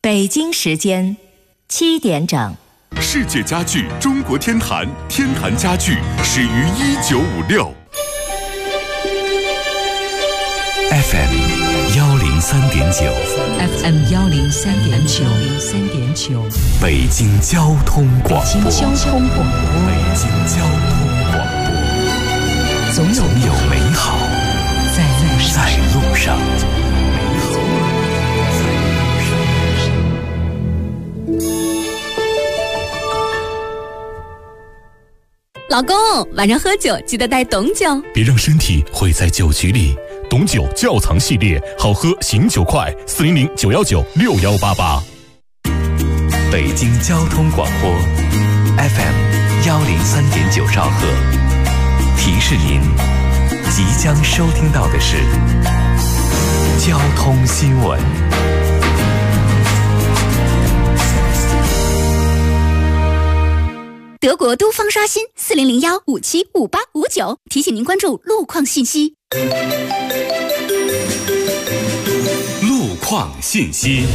北京时间7点整。 世界家具中国天坛，天坛家具始于1956。FM 103.9 FM 103.9 北京交通广播。 北京交通广播。总有美好在路上。 老公，晚上喝酒记得带董酒， 别让身体毁在酒局里。董酒窖藏系列，好喝醒酒快，400-919-6188。 北京交通广播 FM 103.9兆赫，提示您即将收听到的是交通新闻。 德国都方刷新40015755859，提醒您关注路况信息。 路况信息。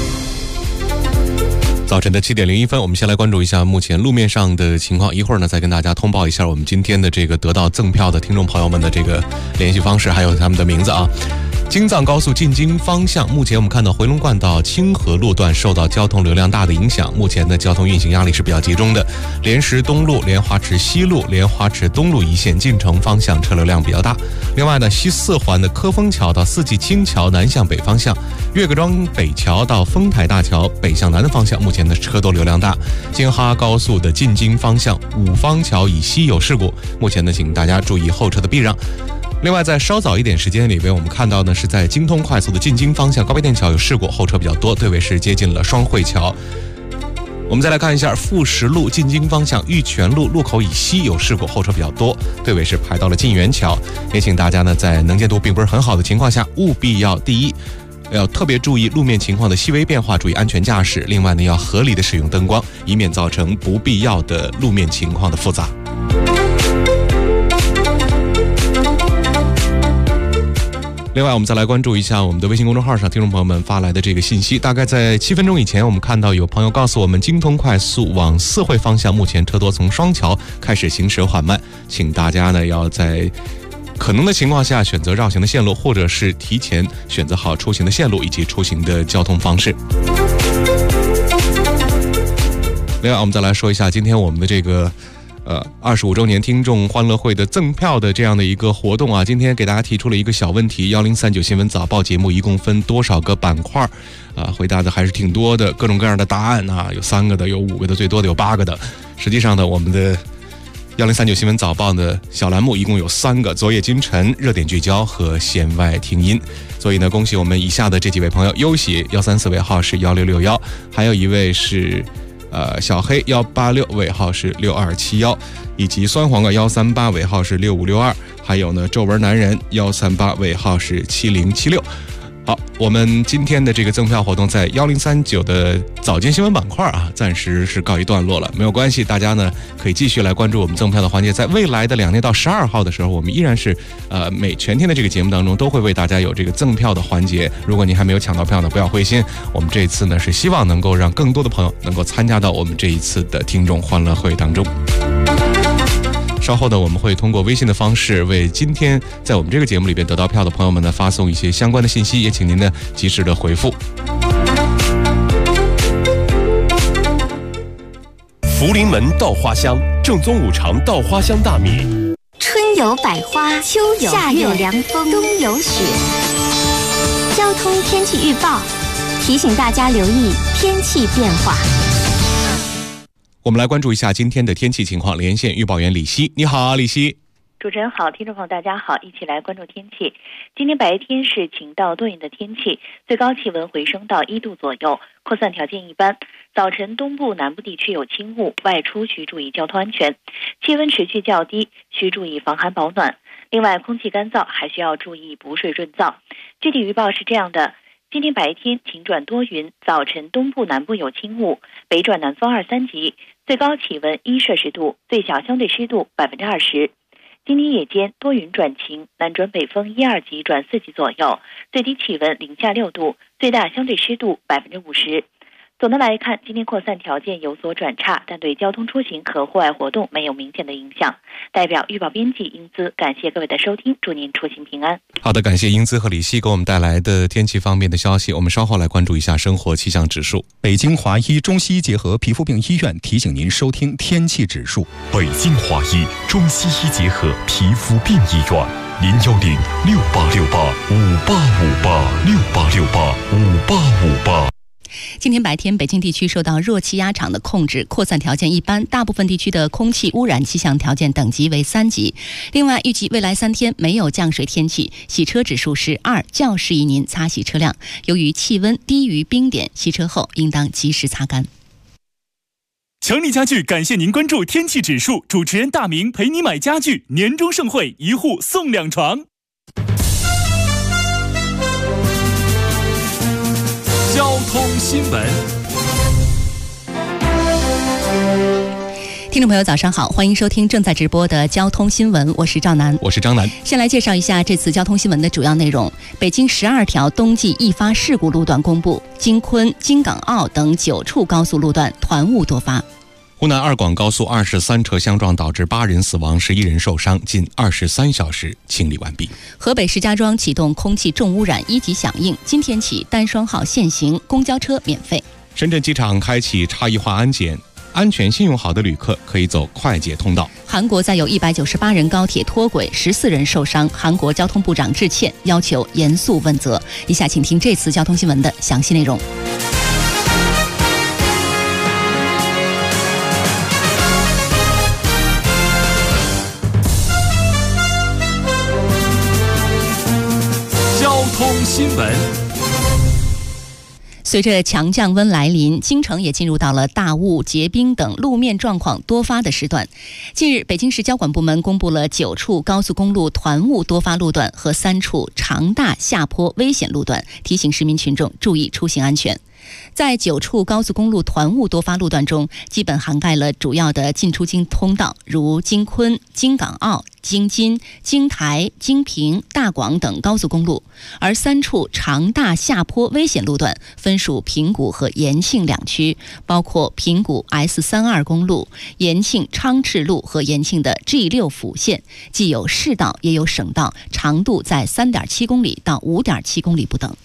早晨的7点01分，我们先来关注一下目前路面上的情况。一会儿呢，再跟大家通报一下我们今天的这个得到赠票的听众朋友们的这个联系方式，还有他们的名字啊。京藏高速进京方向，目前我们看到回龙观到清河路段受到交通流量大的影响，目前的交通运行压力是比较集中的。莲石东路、莲花池西路、莲花池东路一线进城方向车流量比较大。另外呢，西四环的科丰桥到四季青桥南向北方向，岳各庄北桥到丰台大桥北向南的方向，目前的车多流量大。京哈高速的进京方向，五方桥以西有事故，目前呢，请大家注意后车的避让。另外，在稍早一点时间里边，我们看到呢是在京通快速的进京方向高碑店桥有事故，后车比较多，队尾是接近了双汇桥。我们再来看一下富石路进京方向玉泉路路口以西有事故，后车比较多，队尾是排到了晋元桥。也请大家呢在能见度并不是很好的情况下，务必要第一，要特别注意路面情况的细微变化，注意安全驾驶。另外呢，要合理的使用灯光，以免造成不必要的路面情况的复杂。另外，我们再来关注一下我们的微信公众号上听众朋友们发来的这个信息。大概在7分钟以前，我们看到有朋友告诉我们，京通快速往四惠方向目前车多，从双桥开始行驶缓慢，请大家呢要在可能的情况下选择绕行的线路，或者是提前选择好出行的线路以及出行的交通方式。另外，我们再来说一下今天我们的这个25周年听众欢乐会的赠票的这样的一个活动啊，今天给大家提出了一个小问题：1039新闻早报节目一共分多少个板块啊？回答的还是挺多的，各种各样的答案啊，有3个的，有5个的，最多的有8个的。实际上呢，我们的1039新闻早报的小栏目一共有3个：昨夜今晨、热点聚焦和弦外听音。所以呢，恭喜我们以下的这几位朋友：优喜134尾号是1661，还有一位是小黑186尾号是6271，以及酸黄瓜138尾号是6562，还有呢皱纹男人138尾号是7076。好，我们今天的这个赠票活动在1039的早间新闻板块啊，暂时是告一段落了。没有关系，大家呢可以继续来关注我们赠票的环节。在未来的2天到12号的时候，我们依然是每全天的这个节目当中都会为大家有这个赠票的环节。如果您还没有抢到票呢，不要灰心，我们这一次呢是希望能够让更多的朋友能够参加到我们这一次的听众欢乐会当中。稍后呢，我们会通过微信的方式为今天在我们这个节目里边得到票的朋友们呢发送一些相关的信息，也请您呢及时的回复。 福临门稻花香，正宗五常稻花香大米。 春有百花，秋有夏有凉风，冬有雪。交通天气预报提醒大家留意天气变化。 我们来关注一下今天的天气情况，连线预报员李希。你好，李希。 主持人好，听众朋友大家好，一起来关注天气。今天白天是晴到多云的天气，最高气温回升到1度左右，扩散条件一般。早晨东部南部地区有轻雾，外出需注意交通安全。气温持续较低，需注意防寒保暖。另外，空气干燥，还需要注意补水润燥。具体预报是这样的：今天白天晴转多云，早晨东部南部有轻雾，北转南风2、3级，最高气温1摄氏度，最小相对湿度20%。今天夜间多云转晴，南转北风1、2级转4级左右，最低气温零下6度，最大相对湿度50%。 总的来看，今天扩散条件有所转差，但对交通出行和户外活动没有明显的影响。代表预报编辑英姿，感谢各位的收听，祝您出行平安。 好的，感谢英姿和李希给我们带来的天气方面的消息。我们稍后来关注一下生活气象指数。 北京华医中西医结合皮肤病医院提醒您收听天气指数。 北京华医中西医结合皮肤病医院，0106868585868685858。 今天白天，北京地区受到弱气压场的控制，扩散条件一般，大部分地区的空气污染气象条件等级为3级。另外，预计未来3天没有降水天气，洗车指数是2，较适宜您擦洗车辆。由于气温低于冰点，洗车后应当及时擦干。 强力家具感谢您关注天气指数，主持人大明陪你买家具，年终盛会，1户送2床。交通新闻， 听众朋友早上好，欢迎收听正在直播的交通新闻，我是赵楠， 我是张楠。 先来介绍一下这次交通新闻的主要内容。北京12条冬季易发事故路段公布，京昆、京港澳等9处高速路段团雾多发。 湖南2广高速23车相撞导致8人死亡，11人受伤，近23小时清理完毕。 河北石家庄启动空气重污染1级响应，今天起单双号限行，公交车免费。 深圳机场开启差异化安检，安全信用好的旅客可以走快捷通道。 韩国再有198人高铁脱轨，14人受伤，韩国交通部长致歉，要求严肃问责。以下请听这次交通新闻的详细内容。 交通新闻。 随着强降温来临，京城也进入到了大雾、结冰等路面状况多发的时段。近日，北京市交管部门公布了9处高速公路团雾多发路段和3处长大下坡危险路段，提醒市民群众注意出行安全。在9处高速公路团雾多发路段中，基本涵盖了主要的进出京通道，如京昆、京港澳、京津、京台、京平、大广等高速公路，而3处长大下坡危险路段分属平谷和延庆2区，包括平谷 S32 公路、延庆昌赤路和延庆的 G6 辅线，既有市道也有省道，长度在 3.7 公里到 5.7 公里不等。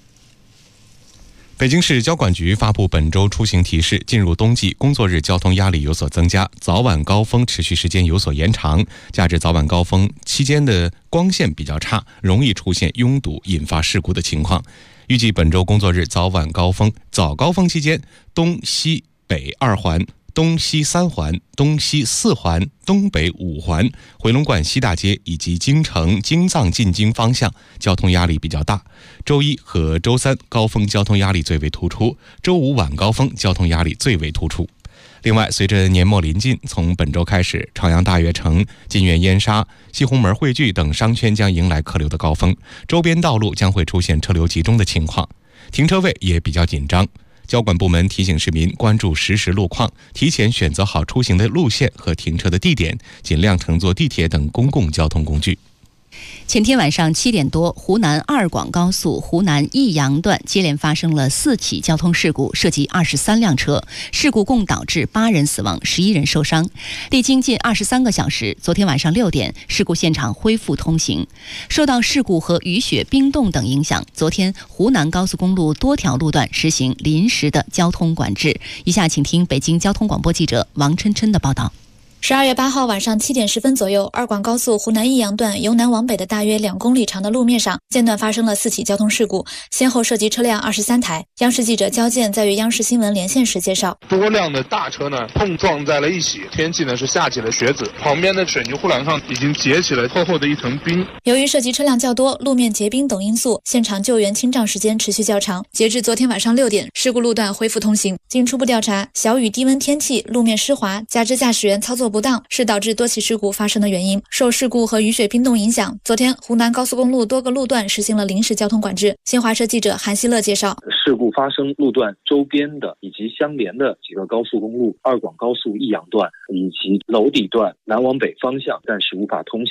北京市交管局发布本周出行提示，进入冬季，工作日交通压力有所增加，早晚高峰持续时间有所延长，加之早晚高峰期间的光线比较差，容易出现拥堵引发事故的情况。预计本周工作日早晚高峰，早高峰期间，东西北2环、东西3环、东西4环、东北5环、回龙观西大街以及京城京藏进京方向交通压力比较大。周1和周3高峰交通压力最为突出，周5晚高峰交通压力最为突出。另外，随着年末临近，从本周开始，朝阳大悦城、金源烟沙、西红门汇聚等商圈将迎来客流的高峰，周边道路将会出现车流集中的情况，停车位也比较紧张。交管部门提醒市民关注实时路况，提前选择好出行的路线和停车的地点，尽量乘坐地铁等公共交通工具。 前天晚上7点多，湖南2广高速湖南益阳段接连发生了4起交通事故，涉及23辆车，事故共导致8人死亡，11人受伤。历经近23个小时，昨天晚上6点，事故现场恢复通行。受到事故和雨雪冰冻等影响，昨天湖南高速公路多条路段实行临时的交通管制。以下请听北京交通广播记者王琛琛的报道。 12月8号晚上7点10分左右，2广高速湖南益阳段由南往北的大约2公里长的路面上，间断发生了4起交通事故，先后涉及车辆23台。央视记者焦健在与央视新闻连线时介绍， 多辆的大车呢碰撞在了一起，天气呢是下起了雪子，旁边的水泥护栏上已经结起了厚厚的一层冰。 由于涉及车辆较多，路面结冰等因素，现场救援清障时间持续较长。截至昨天晚上6点，事故路段恢复通行。经初步调查，小雨低温天气，路面湿滑，加之驾驶员操作不当，是导致多起事故发生的原因。受事故和雨雪冰冻影响，昨天湖南高速公路多个路段实行了临时交通管制。新华社记者韩希乐介绍， 事故发生路段周边的以及相连的几个高速公路，2广高速益阳段以及娄底段南往北方向暂时无法通行。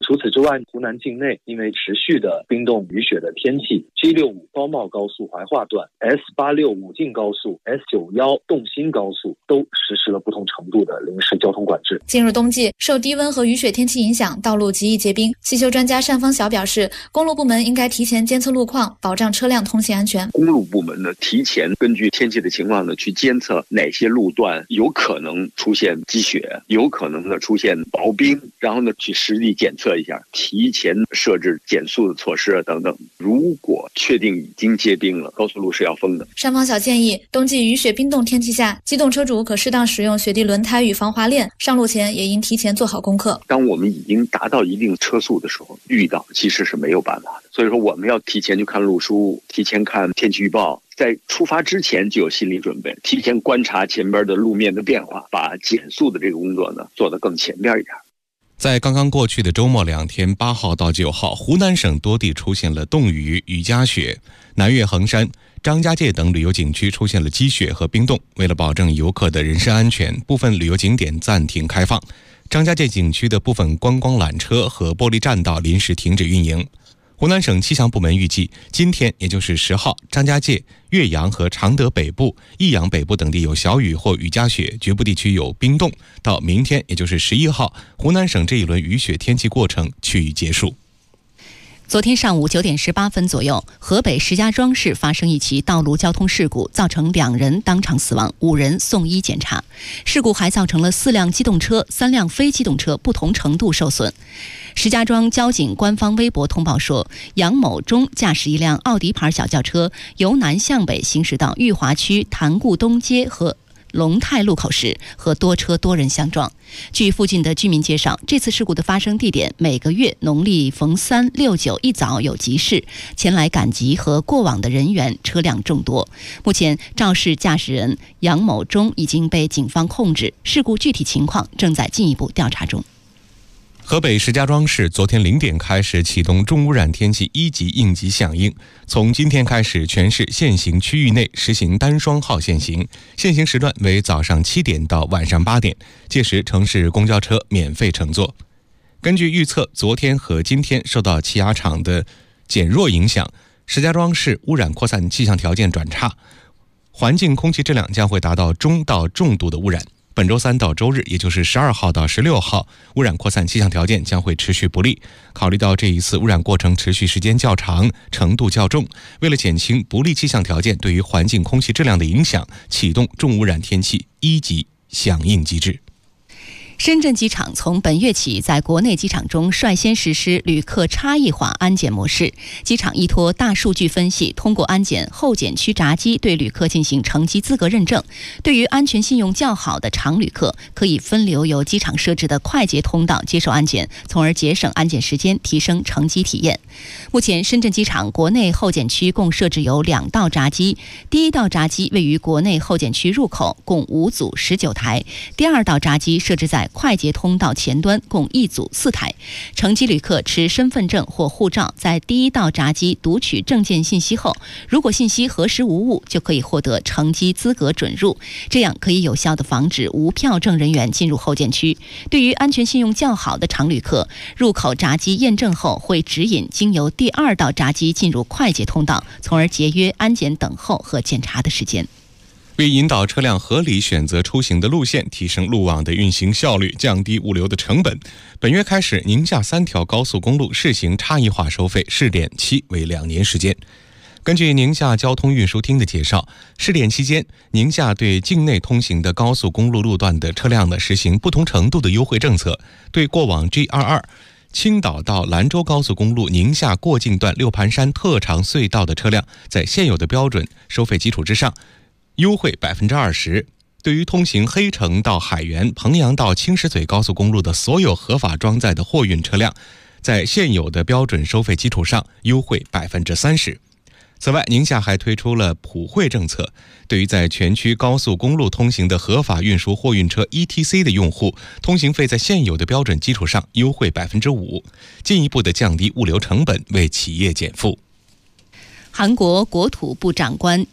除此之外，湖南境内因为持续的冰冻雨雪的天气， G65 高茂高速怀化段、 S86武进高速、 S91动新高速都实施了不同程度的临时交通管制。 进入冬季，受低温和雨雪天气影响，道路极易结冰。汽修专家单方晓表示，公路部门应该提前监测路况，保障车辆通行安全。 公路部门呢，提前根据天气的情况呢，去监测哪些路段有可能出现积雪，有可能呢出现薄冰，然后呢去实地检测一下，提前设置减速的措施等等。如果确定已经结冰了，高速路是要封的。 单方晓建议，冬季雨雪冰冻天气下，机动车主可适当使用雪地轮胎与防滑链，上路前也应提前做好功课。 当我们已经达到一定车速的时候，遇到其实是没有办法的，所以说我们要提前去看路书，提前看天气预报，在出发之前就有心理准备，提前观察前边的路面的变化，把减速的这个工作呢做得更前边一点。 在刚刚过去的周末2天，8号到9号，湖南省多地出现了冻雨、雨夹雪，南岳衡山、张家界等旅游景区出现了积雪和冰冻。为了保证游客的人身安全，部分旅游景点暂停开放。张家界景区的部分观光缆车和玻璃栈道临时停止运营。湖南省气象部门预计，今天也就是10号，张家界、岳阳和常德北部、益阳北部等地有小雨或雨夹雪，局部地区有冰冻。到明天，也就是11号，湖南省这一轮雨雪天气过程趋于结束。 昨天上午9点18分左右，河北石家庄市发生一起道路交通事故，造成2人当场死亡，5人送医检查。事故还造成了4辆机动车、3辆非机动车不同程度受损。石家庄交警官方微博通报说，杨某忠驾驶一辆奥迪牌小轿车由南向北行驶到裕华区潭固东街和龙泰路口时和多车多人相撞。据附近的居民介绍，这次事故的发生地点每个月农历逢3、6、9一早有集市，前来赶集和过往的人员车辆众多。目前肇事驾驶人杨某忠已经被警方控制，事故具体情况正在进一步调查中。 河北石家庄市昨天0点开始启动重污染天气1级应急响应，从今天开始，全市限行区域内实行单双号限行，限行时段为早上7点到晚上8点，届时城市公交车免费乘坐。根据预测，昨天和今天受到气压场的减弱影响，石家庄市污染扩散气象条件转差，环境空气质量将会达到中到重度的污染。本周3到周日，也就是12号到16号，污染扩散气象条件将会持续不利。考虑到这一次污染过程持续时间较长，程度较重，为了减轻不利气象条件对于环境空气质量的影响，启动重污染天气1级响应机制。 深圳机场从本月起在国内机场中率先实施旅客差异化安检模式。机场依托大数据分析，通过安检候检区闸机对旅客进行乘机资格认证。对于安全信用较好的常旅客，可以分流由机场设置的快捷通道接受安检，从而节省安检时间，提升乘机体验。目前，深圳机场国内候检区共设置有2道闸机，第1道闸机位于国内候检区入口，共5组19台；第2道闸机设置在快捷通道前端，共1组4台。乘机旅客持身份证或护照在第1道闸机读取证件信息后，如果信息核实无误，就可以获得乘机资格准入，这样可以有效地防止无票证人员进入候检区。对于安全信用较好的常旅客，入口闸机验证后会指引经由第2道闸机进入快捷通道，从而节约安检等候和检查的时间。 为引导车辆合理选择出行的路线，提升路网的运行效率，降低物流的成本，本月开始，宁夏3条高速公路试行差异化收费，试点期为2年时间。根据宁夏交通运输厅的介绍，试点期间，宁夏对境内通行的高速公路路段的车辆实行不同程度的优惠政策，对过往 G22青岛到兰州高速公路宁夏过境段六盘山特长隧道的车辆，在现有的标准收费基础之上，优惠 20%。 对于通行黑城到海源、彭阳到青石嘴高速公路的所有合法装载的货运车辆，在现有的标准收费基础上优惠 30%。 此外，宁夏还推出了普惠政策，对于在全区高速公路通行的合法运输货运车 ETC 的用户，通行费在现有的标准基础上优惠 5%， 进一步的降低物流成本，为企业减负。 韩国国土部长官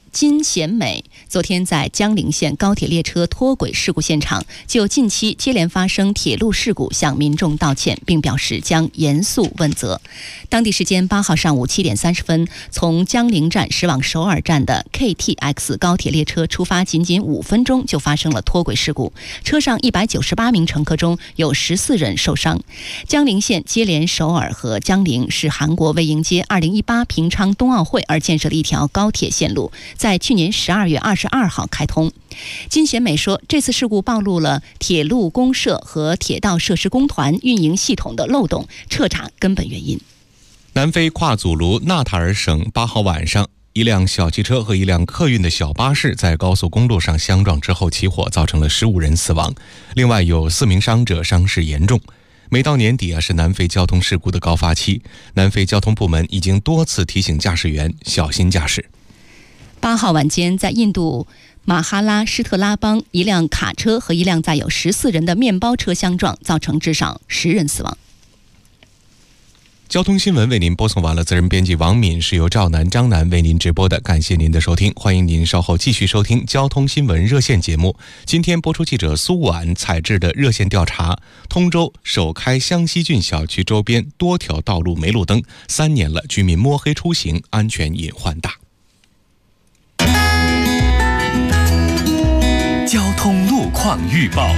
金贤美昨天在江陵县高铁列车脱轨事故现场就近期接连发生铁路事故向民众道歉，并表示将严肃问责。当地时间8号上午7点30分，从江陵站驶往首尔站的 KTX 高铁列车出发仅5分钟就发生了脱轨事故，车上198名乘客中有14人受伤。江陵线接连首尔和江陵是韩国为迎接2018平昌冬奥会而建设的一条高铁线路，在去年12月22号开通。金贤美说，这次事故暴露了铁路公社和铁道设施工团运营系统的漏洞，彻查根本原因。 南非跨祖卢纳塔尔省8号晚上，一辆小汽车和一辆客运的小巴士在高速公路上相撞之后起火，造成了15人死亡，另外有4名伤者伤势严重。每到年底是南非交通事故的高发期，南非交通部门已经多次提醒驾驶员小心驾驶。 8号晚间，在印度马哈拉施特拉邦，一辆卡车和一辆载有14人的面包车相撞，造成至少10人死亡。 交通新闻为您播送完了，责任编辑王敏，是由赵楠、张楠为您直播的，感谢您的收听，欢迎您稍后继续收听交通新闻热线节目。今天播出记者苏婉采制的热线调查：通州首开湘西郡小区周边多条道路没路灯，3年了，居民摸黑出行，安全隐患大。 交通路况预报。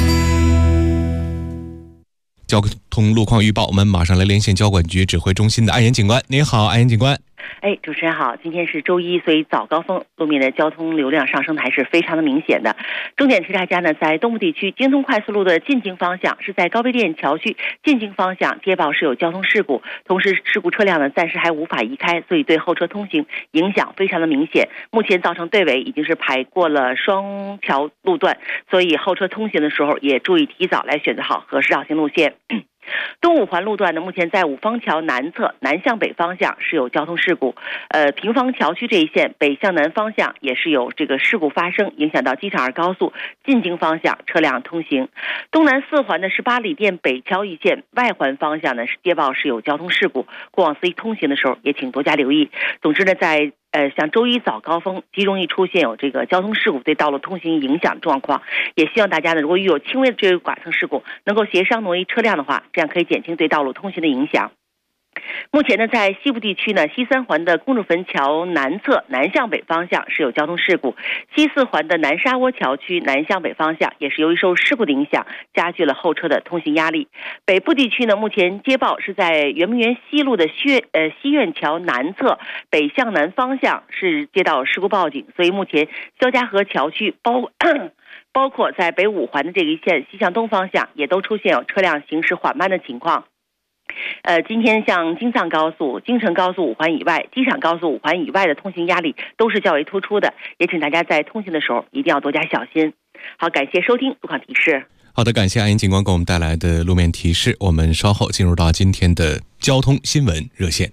交通路况预报，我们马上来连线交管局指挥中心的安岩警官。您好，安岩警官。 主持人好，今天是周一，所以早高峰路面的交通流量上升的还是非常的明显的。重点提大家呢，在东部地区京通快速路的进京方向，是在高碑店桥区进京方向接报是有交通事故，同时事故车辆呢暂时还无法移开，所以对后车通行影响非常的明显。目前造成队尾已经是排过了双桥路段，所以后车通行的时候也注意提早来选择好合适绕行路线。东五环路段呢，目前在五方桥南侧南向北方向是有交通事故，平房桥区这一线北向南方向也是有这个事故发生，影响到机场2高速进京方向车辆通行。东南4环的18里店北桥一线外环方向呢是接报是有交通事故，过往司机通行的时候也请多加留意。总之呢，在像周一早高峰极容易出现有这个交通事故对道路通行影响状况，也希望大尕呢，如果遇有轻微的这个剐蹭事故，能够协商挪移车辆的话，这样可以减轻对道路通行的影响。目前呢，在西部地区呢，西3环的公主坟桥南侧南向北方向是有交通事故，西4环的南沙窝桥区南向北方向也是由于受事故的影响，加剧了后车的通行压力。北部地区呢，目前接报是在圆明园西路的西苑桥南侧北向南方向是接到事故报警，所以目前肖家河桥区包括在北5环的这一线西向东方向也都出现有车辆行驶缓慢的情况。今天像京藏高速、京承高速5环以外、机场高速5环以外的通行压力都是较为突出的，也请大家在通行的时候一定要多加小心。好，感谢收听路况提示。 好的，感谢安岩警官给我们带来的路面提示。我们稍后进入到今天的交通新闻热线。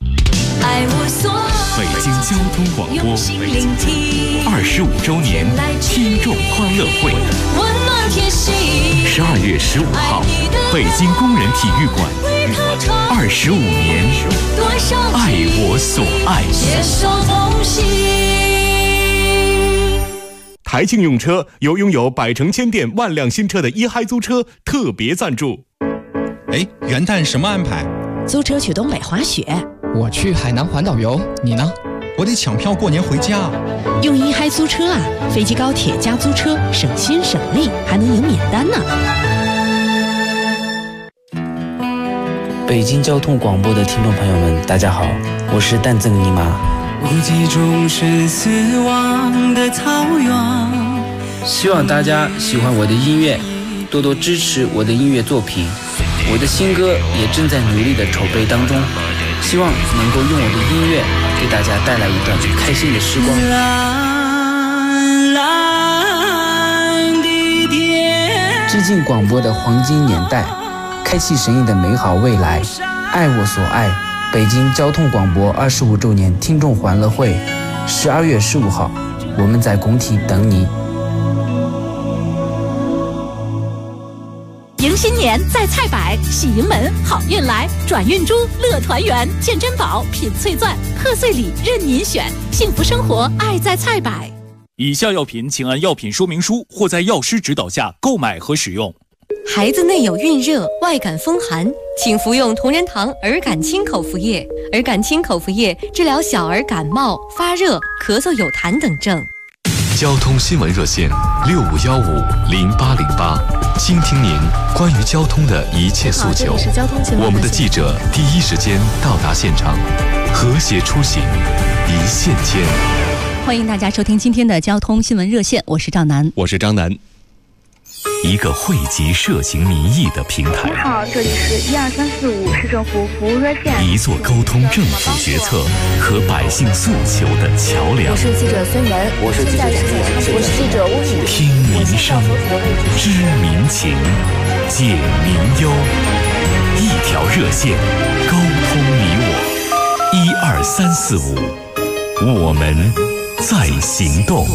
北京交通广播25周年听众欢乐会，12月15号，北京工人体育馆，25年，爱我所爱。 台庆用车由拥有百城千店万辆新车的一嗨租车特别赞助。 元旦什么安排？ 租车去东北滑雪。 我去海南环岛游，你呢？ 我得抢票过年回家。 用一嗨租车啊，飞机高铁加租车，省心省力，还能赢免单呢。 北京交通广播的听众朋友们，大家好，我是淡赠尼玛。 无际中是死亡的草原。 希望大家喜欢我的音乐，多多支持我的音乐作品。我的新歌也正在努力的筹备当中，希望能够用我的音乐给大家带来一段开心的时光。蓝蓝的天，致敬广播的黄金年代，开启神印的美好未来。爱我所爱，北京交通广播25周年听众欢乐会，12月15号，我们在工体等你。 迎新年在菜百，喜迎门好运来，转运珠乐团圆，见珍宝品翠钻，贺岁礼任您选，幸福生活爱在菜百。 以下药品请按药品说明书或在药师指导下购买和使用。 孩子内有孕热、外感风寒，请服用同仁堂儿感清口服液。儿感清口服液治疗小儿感冒、发热、咳嗽、有痰等症。 交通新闻热线65150808，倾听您关于交通的一切诉求。我们的记者第一时间到达现场，和谐出行，一线牵。 欢迎大家收听今天的交通新闻热线，我是赵楠， 我是张楠。 一个汇集社情民意的平台。 你好，这里是12345市政府服务热线。 一座沟通政府决策和百姓诉求的桥梁。 我是记者孙岩， 我是记者吴宇。 听民声，知民情，解民忧，一条热线，沟通你我。12345，我们在行动。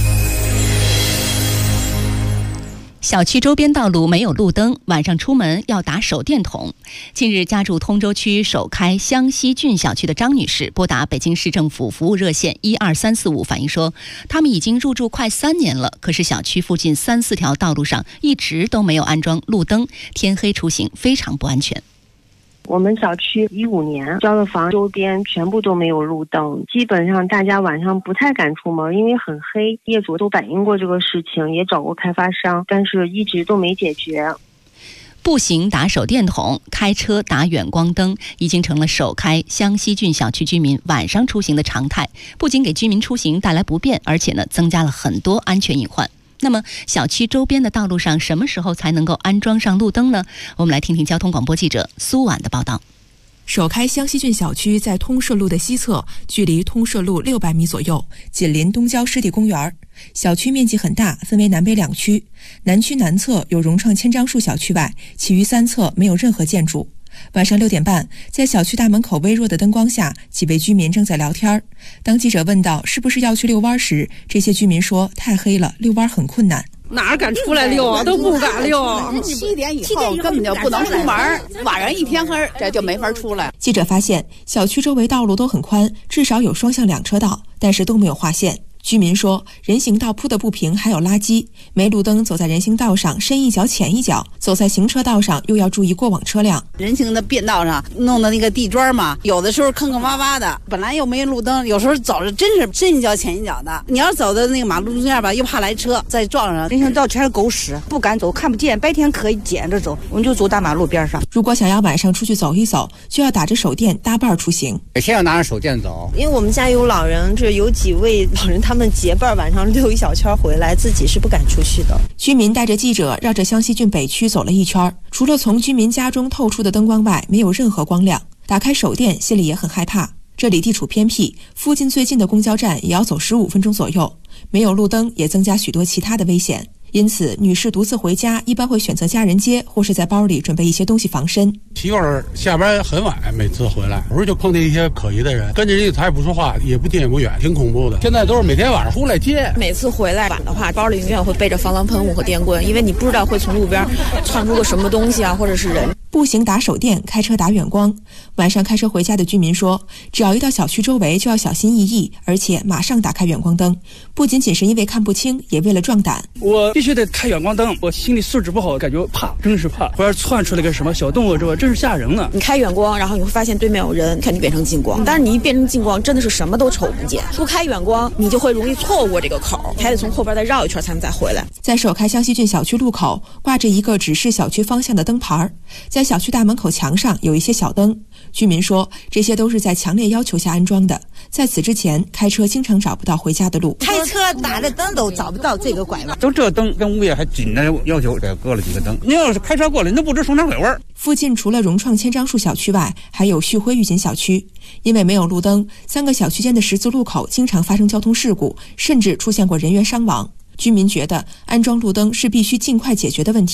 小区周边道路没有路灯，晚上出门要打手电筒。近日，家住通州区首开湘西郡小区的张女士拨打北京市政府服务热线12345反映说，他们已经入住快3年了，可是小区附近3、4条道路上一直都没有安装路灯，天黑出行非常不安全。 我们小区15年交的房周边全部都没有路灯，基本上大家晚上不太敢出门，因为很黑。业主都反映过这个事情，也找过开发商，但是一直都没解决。 步行打手电筒，开车打远光灯，已经成了首开湘西郡小区居民晚上出行的常态，不仅给居民出行带来不便，而且增加了很多安全隐患。那么小区周边的道路上什么时候才能够安装上路灯呢？我们来听听交通广播记者苏婉的报道。 首开湘西郡小区在通社路的西侧，距离通社路600米左右，紧邻东郊湿地公园。小区面积很大，分为南北2区。南区南侧有融创千樟树小区外，其余3侧没有任何建筑。晚上6点半，在小区大门口微弱的灯光下，几位居民正在聊天。当记者问到是不是要去遛弯时，这些居民说太黑了，遛弯很困难。 哪敢出来遛啊，都不敢遛。 7点以后根本就不能出门，晚上一天黑这就没法出来。 记者发现，小区周围道路都很宽，至少有双向2车道，但是都没有划线。居民说，人行道铺的不平，还有垃圾，没路灯，走在人行道上深一脚浅一脚，走在行车道上又要注意过往车辆。 人行的便道上弄的那个地砖嘛，有的时候坑坑洼洼的，本来又没路灯，有时候走着真是深一脚浅一脚的。你要走的那个马路中间吧，又怕来车再撞上。 人行道全是狗屎，不敢走，看不见。白天可以捡着走，我们就走大马路边上。 如果想要晚上出去走一走，就要打着手电搭伴出行。 每天要拿着手电走， 因为我们家有老人，这有几位老人，他们结伴晚上溜一小圈回来，自己是不敢出去的。 居民带着记者绕着湘西郡北区走了一圈，除了从居民家中透出的灯光外，没有任何光亮。打开手电，心里也很害怕。这里地处偏僻，附近最近的公交站也要走15分钟左右，没有路灯也增加许多其他的危险。因此，女士独自回家一般会选择家人接，或是在包里准备一些东西防身。 媳妇儿下班很晚，每次回来有时候就碰见一些可疑的人，跟着人家他也不说话，也不近也不远，挺恐怖的。现在都是每天晚上出来接。 每次回来晚的话，包里永远会背着防狼喷雾和电棍，因为你不知道会从路边窜出个什么东西啊，或者是人。 步行打手电，开车打远光。晚上开车回家的居民说，只要一到小区周围就要小心翼翼，而且马上打开远光灯，不仅仅是因为看不清，也为了壮胆。 我必须得开远光灯，我心里素质不好，感觉怕，真是怕。或者窜出来个什么小动物，这吧，真是吓人呢。 你开远光，然后你会发现对面有人，看你变成近光。但是你一变成近光，真的是什么都瞅不见。不开远光，你就会容易错过这个口，还得从后边再绕一圈才能再回来。 在首开湘西郡小区路口挂着一个指示小区方向的灯牌，在小区大门口墙上有一些小灯。居民说，这些都是在强烈要求下安装的。在此之前，开车经常找不到回家的路， 开车打着灯都找不到这个拐弯。 就这灯跟物业还紧的要求得搁了几个灯，你要是开车过来，你都不知从哪拐弯。 附近除了融创千樟树小区外，还有旭辉御锦小区。因为没有路灯，3个小区间的十字路口经常发生交通事故，甚至出现过人员伤亡。居民觉得安装路灯是必须尽快解决的问题，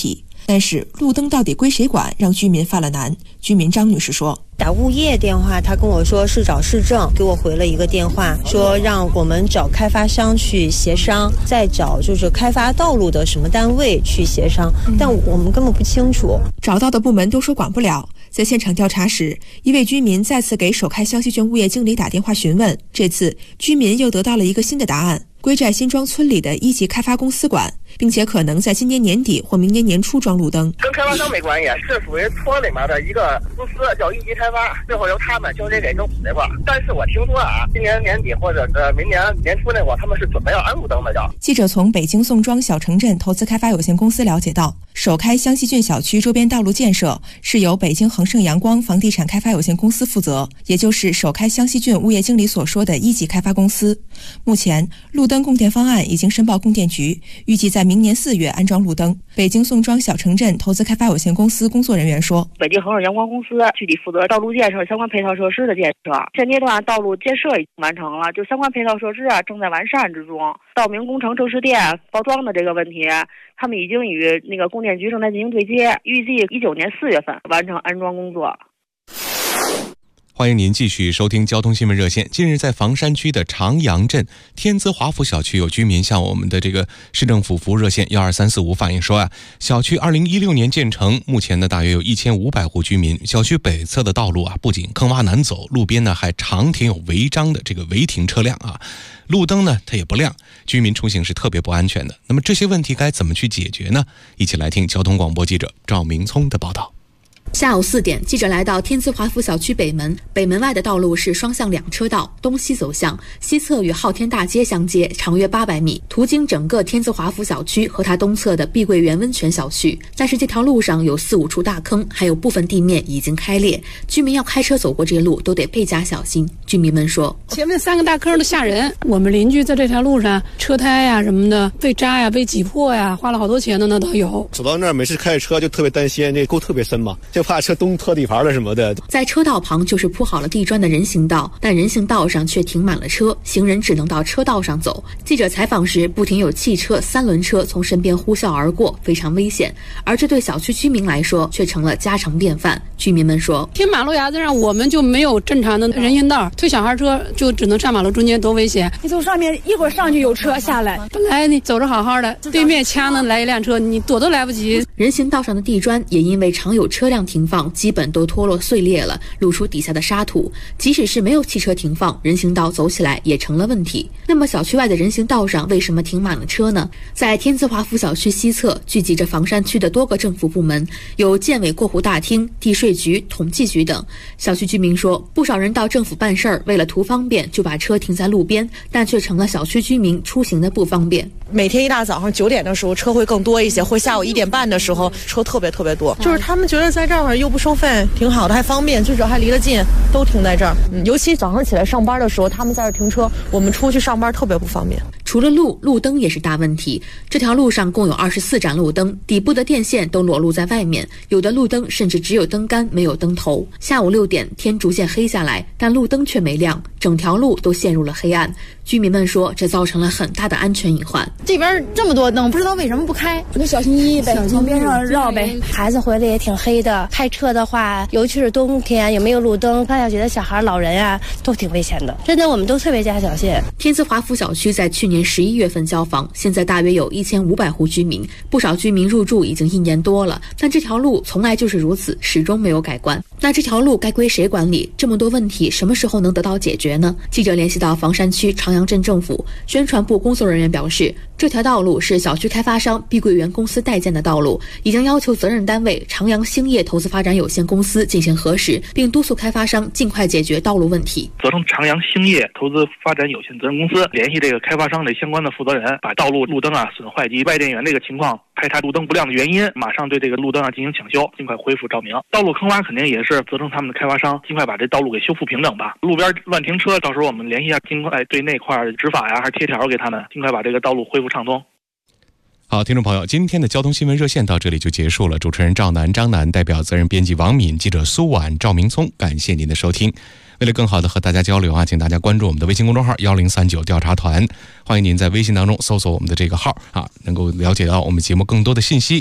但是路灯到底归谁管，让居民犯了难。居民张女士说， 打物业电话，他跟我说是找市政，给我回了一个电话，说让我们找开发商去协商，再找就是开发道路的什么单位去协商，但我们根本不清楚。 找到的部门都说管不了。在现场调查时，一位居民再次给首开湘西郡物业经理打电话询问，这次居民又得到了一个新的答案，归在新庄村里的一级开发公司管，并且可能在今年年底或明年年初装路灯。 跟开发商没关系，是属于村里面的一个公司叫一级开发，最后由他们交接给政府那块。但是我听说今年年底或者明年年初那会儿，他们是准备要安路灯的要。 记者从北京宋庄小城镇投资开发有限公司了解到，首开湘西郡小区周边道路建设是由北京恒盛阳光房地产开发有限公司负责，也就是首开湘西郡物业经理所说的一级开发公司。目前路灯供电方案已经申报供电局，预计在明年4月安装路灯。北京宋庄小城镇投资开发有限公司工作人员说， 北京恒盛阳光公司具体负责道路建设相关配套设施的建设，现阶段道路建设已经完成了，就相关配套设施正在完善之中。道明工程正式电包装的这个问题，他们已经与那个供电局正在进行对接，预计19年4月份完成安装工作。 欢迎您继续收听交通新闻热线。近日，在房山区的长阳镇天资华府小区，有居民向我们的这个市政府服务热线12345反映说小区2016年建成，目前呢大约有1500户居民。小区北侧的道路不仅坑洼难走，路边呢还常停有违章的这个违停车辆路灯呢它也不亮，居民出行是特别不安全的。那么这些问题该怎么去解决呢？一起来听交通广播记者赵明聪的报道。 下午4点，记者来到天资华府小区北门，北门外的道路是双向2车道，东西走向，西侧与昊天大街相接，长约800米，途经整个天资华府小区和它东侧的碧桂园温泉小区。但是这条路上有4、5处大坑，还有部分地面已经开裂，居民要开车走过这路都得倍加小心。居民们说， 前面3个大坑都吓人，我们邻居在这条路上车胎什么的被扎被挤破花了好多钱的那都有。 走到那儿每次开着车就特别担心，这沟特别深嘛，就怕车东拖底盘了什么的。 在车道旁就是铺好了地砖的人行道，但人行道上却停满了车，行人只能到车道上走。记者采访时，不停有汽车、3轮车从身边呼啸而过，非常危险。而这对小区居民来说却成了家常便饭。居民们说， 天马路牙子上我们就没有正常的人行道，推小孩车就只能上马路中间，多危险。 你从上面一会儿上去有车下来， 本来你走着好好的，对面掐呢来一辆车，你躲都来不及。 人行道上的地砖也因为常有车辆停放，基本都脱落碎裂了，露出底下的沙土。即使是没有汽车停放，人行道走起来也成了问题。那么小区外的人行道上为什么停满了车呢？在天资华府小区西侧聚集着房山区的多个政府部门，有建委过户大厅、地税局、统计局等。小区居民说，不少人到政府办事儿，为了图方便就把车停在路边，但却成了小区居民出行的不方便。 每天一大早上9点的时候车会更多一些，或下午1点半的时候车特别多，就是他们觉得在这儿又不收费，挺好的，还方便，最主要还离得近，都停在这儿。尤其早上起来上班的时候，他们在这儿停车，我们出去上班特别不方便。 除了路灯也是大问题。这条路上共有24盏路灯，底部的电线都裸露在外面，有的路灯甚至只有灯杆没有灯头。下午6点，天逐渐黑下来，但路灯却没亮，整条路都陷入了黑暗。居民们说，这造成了很大的安全隐患。 这边这么多灯，不知道为什么不开，就小心翼翼呗，从边上绕呗。孩子回来也挺黑的，开车的话，尤其是冬天也没有路灯，开小学的小孩、老人都挺危险的。真的，我们都特别加小心。 天资华府小区在去年11月份交房，现在大约有1500户居民，不少居民入住已经1年多了，但这条路从来就是如此，始终没有改观。那这条路该归谁管理？这么多问题，什么时候能得到解决呢？记者联系到房山区长阳镇政府宣传部工作人员表示，这条道路是小区开发商碧桂园公司代建的道路，已经要求责任单位长阳兴业投资发展有限公司进行核实，并督促开发商尽快解决道路问题。 责成长阳兴业投资发展有限责任公司联系这个开发商的相关的负责人，把道路路灯损坏及外电源这个情况，排查路灯不亮的原因，马上对这个路灯进行抢修，尽快恢复照明。道路坑洼肯定也是责成他们的开发商尽快把这道路给修复平整吧。路边乱停车，到时候我们联系一下，尽快对那块执法还是贴条给他们，尽快把这个道路恢复畅通。 好，听众朋友，今天的交通新闻热线到这里就结束了。主持人张楠，代表责任编辑王敏，记者苏婉、赵明聪，感谢您的收听。为了更好的和大家交流请大家关注我们的微信公众号1039调查团，欢迎您在微信当中搜索我们的这个号能够了解到我们节目更多的信息。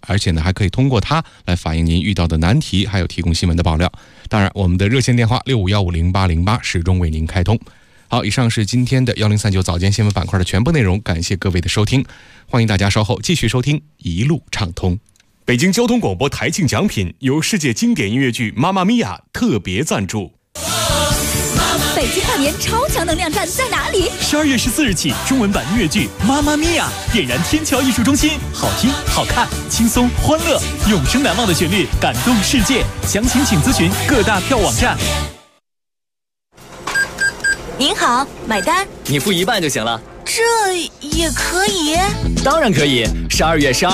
而且呢还可以通过它来反映您遇到的难题，还有提供新闻的爆料。当然我们的热线电话65150808始终为您开通。好，以上是今天的1039早间新闻板块的全部内容，感谢各位的收听，欢迎大家稍后继续收听一路畅通。北京交通广播台庆奖品由世界经典音乐剧《妈妈咪呀》特别赞助。 北京跨年超强能量站在哪里？12月14日起，中文版音乐剧《妈妈咪呀》点燃天桥艺术中心，好听、好看、轻松、欢乐，永生难忘的旋律，感动世界。详情请咨询各大票网站。 您好，买单。 你付一半就行了。 这也可以？ 当然可以。12月12